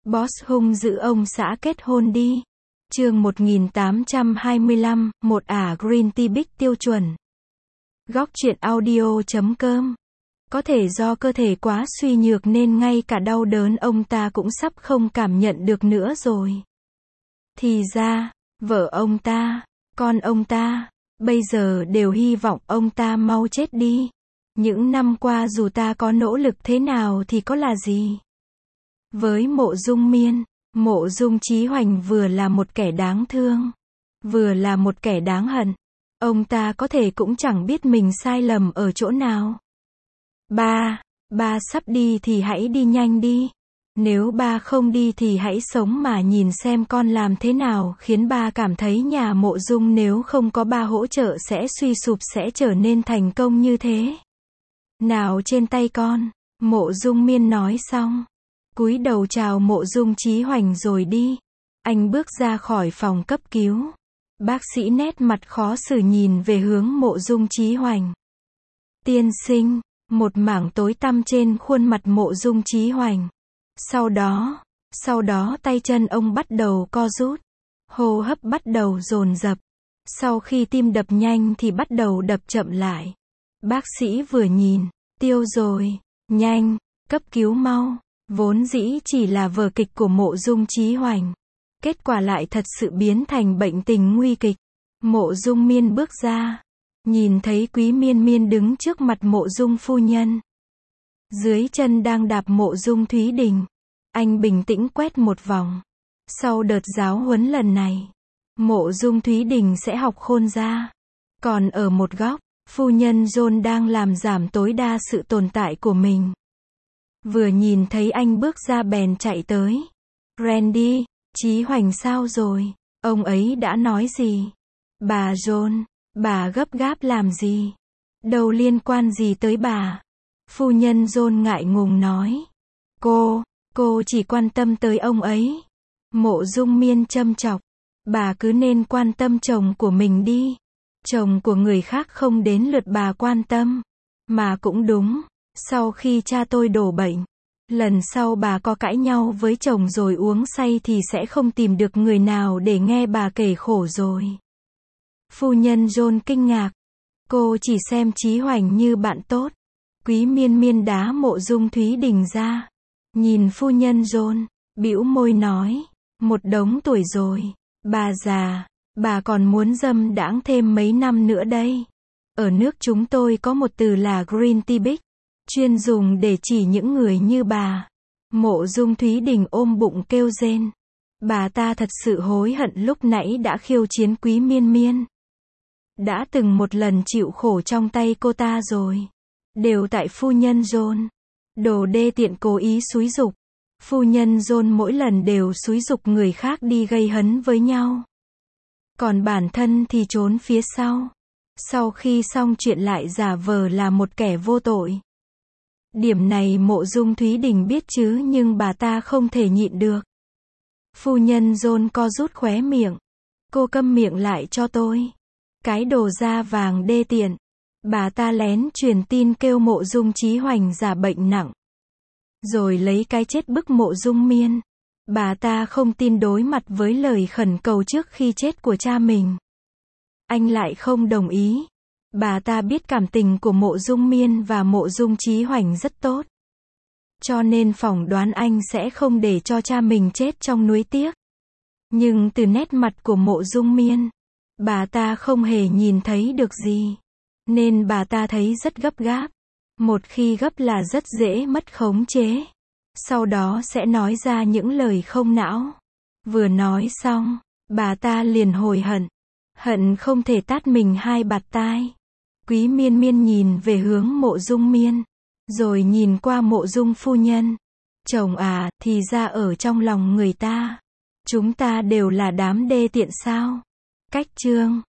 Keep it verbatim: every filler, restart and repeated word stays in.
Boss hung dữ ông xã kết hôn đi. Chương một nghìn tám trăm hai mươi lăm, một ả Green Tea Big tiêu chuẩn. Góc truyện audio chấm com. Có thể do cơ thể quá suy nhược nên ngay cả đau đớn ông ta cũng sắp không cảm nhận được nữa rồi. Thì ra, vợ ông ta, con ông ta, bây giờ đều hy vọng ông ta mau chết đi. Những năm qua dù ta có nỗ lực thế nào thì có là gì? Với Mộ Dung Miên, Mộ Dung Chí Hoành vừa là một kẻ đáng thương, vừa là một kẻ đáng hận. Ông ta có thể cũng chẳng biết mình sai lầm ở chỗ nào. Ba, ba sắp đi thì hãy đi nhanh đi. Nếu ba không đi thì hãy sống mà nhìn xem con làm thế nào khiến ba cảm thấy nhà Mộ Dung nếu không có ba hỗ trợ sẽ suy sụp, sẽ trở nên thành công như thế. Nào trên tay con, Mộ Dung Miên nói xong, cúi đầu chào Mộ Dung Chí Hoành rồi đi. Anh bước ra khỏi phòng cấp cứu. Bác sĩ nét mặt khó xử nhìn về hướng Mộ Dung Chí Hoành. Tiên sinh, một mảng tối tăm trên khuôn mặt Mộ Dung Chí Hoành. Sau đó, sau đó tay chân ông bắt đầu co rút, hô hấp bắt đầu dồn dập. Sau khi tim đập nhanh thì bắt đầu đập chậm lại. Bác sĩ vừa nhìn, tiêu rồi, nhanh, cấp cứu mau. Vốn dĩ chỉ là vở kịch của Mộ Dung Chí Hoành, kết quả lại thật sự biến thành bệnh tình nguy kịch. Mộ Dung Miên bước ra, nhìn thấy Quý Miên Miên đứng trước mặt Mộ Dung phu nhân. Dưới chân đang đạp Mộ Dung Thúy Đình. Anh bình tĩnh quét một vòng. Sau đợt giáo huấn lần này, Mộ Dung Thúy Đình sẽ học khôn ra. Còn ở một góc, phu nhân John đang làm giảm tối đa sự tồn tại của mình. Vừa nhìn thấy anh bước ra bèn chạy tới. Randy, Chí Hoành sao rồi? Ông ấy đã nói gì? Bà John, bà gấp gáp làm gì? Đâu liên quan gì tới bà? Phu nhân John ngại ngùng nói. Cô, cô chỉ quan tâm tới ông ấy. Mộ Dung Miên châm chọc. Bà cứ nên quan tâm chồng của mình đi. Chồng của người khác không đến lượt bà quan tâm. Mà cũng đúng. Sau khi cha tôi đổ bệnh, lần sau bà có cãi nhau với chồng rồi uống say thì sẽ không tìm được người nào để nghe bà kể khổ rồi. Phu nhân John kinh ngạc. Cô chỉ xem Chí Hoành như bạn tốt. Quý Miên Miên đá Mộ Dung Thúy Đình ra. Nhìn phu nhân John, bĩu môi nói. Một đống tuổi rồi. Bà già, bà còn muốn dâm đãng thêm mấy năm nữa đây. Ở nước chúng tôi có một từ là Green Tea Big, chuyên dùng để chỉ những người như bà. Mộ Dung Thúy Đình ôm bụng kêu rên. Bà ta thật sự hối hận lúc nãy đã khiêu chiến Quý Miên Miên. Đã từng một lần chịu khổ trong tay cô ta rồi. Đều tại phu nhân John. Đồ đê tiện cố ý xúi giục. Phu nhân John mỗi lần đều xúi giục người khác đi gây hấn với nhau. Còn bản thân thì trốn phía sau. Sau khi xong chuyện lại giả vờ là một kẻ vô tội. Điểm này Mộ Dung Thúy Đình biết chứ nhưng bà ta không thể nhịn được. Phu nhân John co rút khóe miệng. Cô câm miệng lại cho tôi. Cái đồ da vàng đê tiện. Bà ta lén truyền tin kêu Mộ Dung Chí Hoành giả bệnh nặng. Rồi lấy cái chết bức Mộ Dung Miên. Bà ta không tin đối mặt với lời khẩn cầu trước khi chết của cha mình. Anh lại không đồng ý. Bà ta biết cảm tình của Mộ Dung Miên và Mộ Dung Chí Hoành rất tốt. Cho nên phỏng đoán anh sẽ không để cho cha mình chết trong nuối tiếc. Nhưng từ nét mặt của Mộ Dung Miên, bà ta không hề nhìn thấy được gì. Nên bà ta thấy rất gấp gáp. Một khi gấp là rất dễ mất khống chế. Sau đó sẽ nói ra những lời không não. Vừa nói xong, bà ta liền hối hận. Hận không thể tát mình hai bạt tai. Quý Miên Miên nhìn về hướng Mộ Dung Miên, rồi nhìn qua Mộ Dung phu nhân. Chồng à, thì ra ở trong lòng người ta, chúng ta đều là đám đê tiện sao? Cách chương